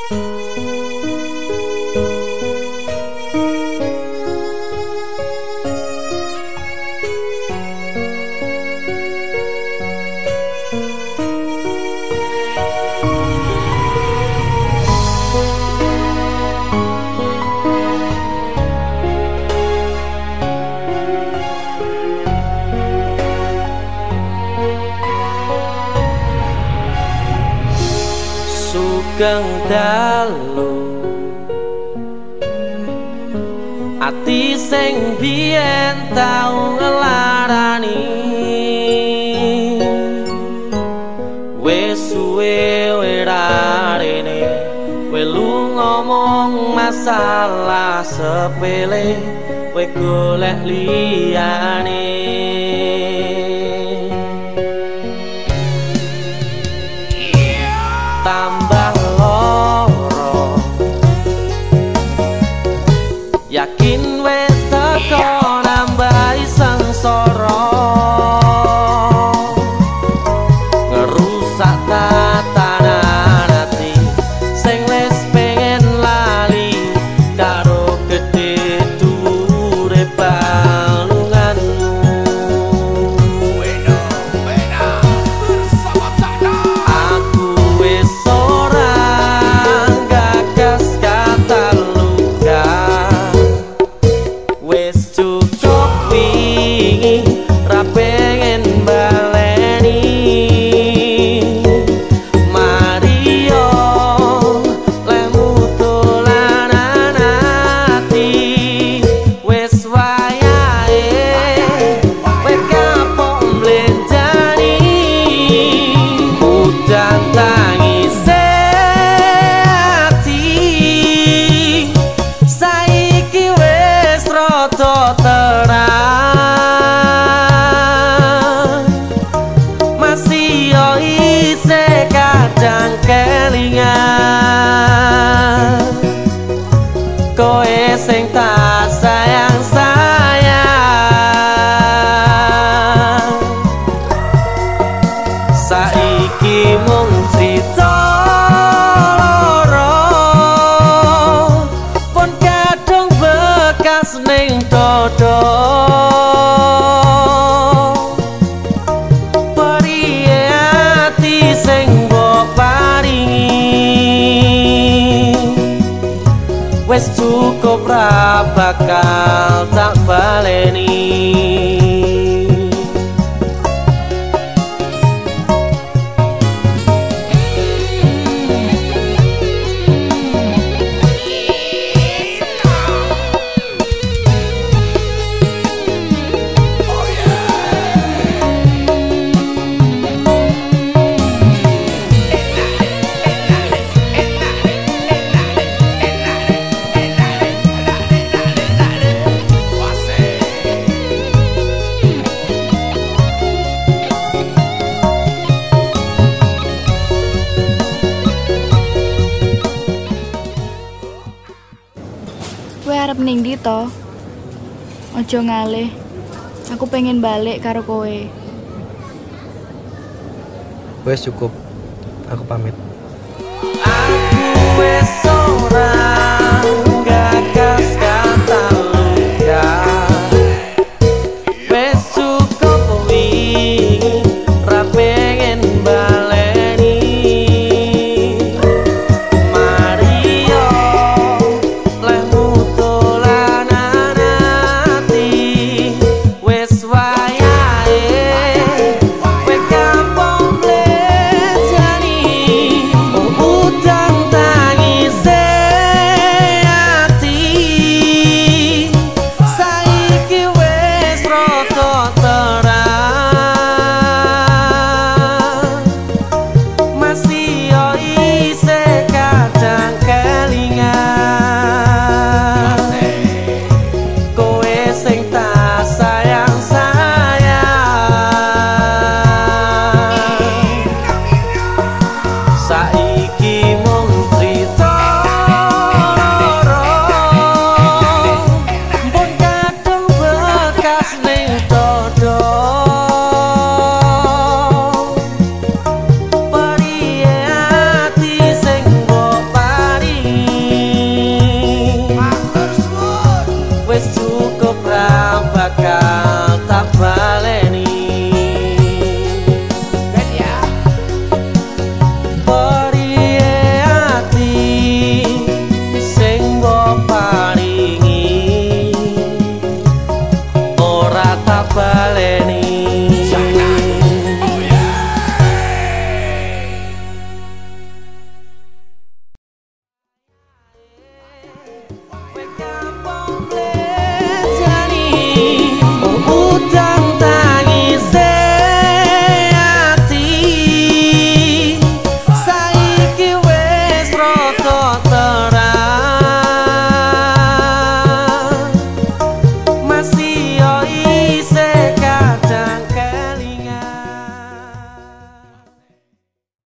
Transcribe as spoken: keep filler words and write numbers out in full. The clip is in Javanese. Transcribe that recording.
Sugeng dalu ati sing biyen tau ngelarani wis suwe ora rene welu ngomong masalah sepele kowe golek liyane tambah loro yakin wis teko nambahi sengsara ngerusak tatanan ati sing wis pengen lali karo gedhe dhuwure balunganmu wena wena bersama sana aku wis ora gagas kata luka wis cukup wingi ra pengen baleni Mario lemu dolanan ati wis wayahe kowe kapok mlenjani udan tangise ati saiki wis rada terang masih yo isih kadang kelingan kowe sing tak sayang sayang saiki mung crita loro pun kadung bekas ning dodo periye ati sing mbok paringi wis cukup ra bakal tak baleni Kowe arep ning ndi to? Aja ngalih. Aku pengen balik karo kowe. Wes cukup. Aku pamit. Aku wis ora gagas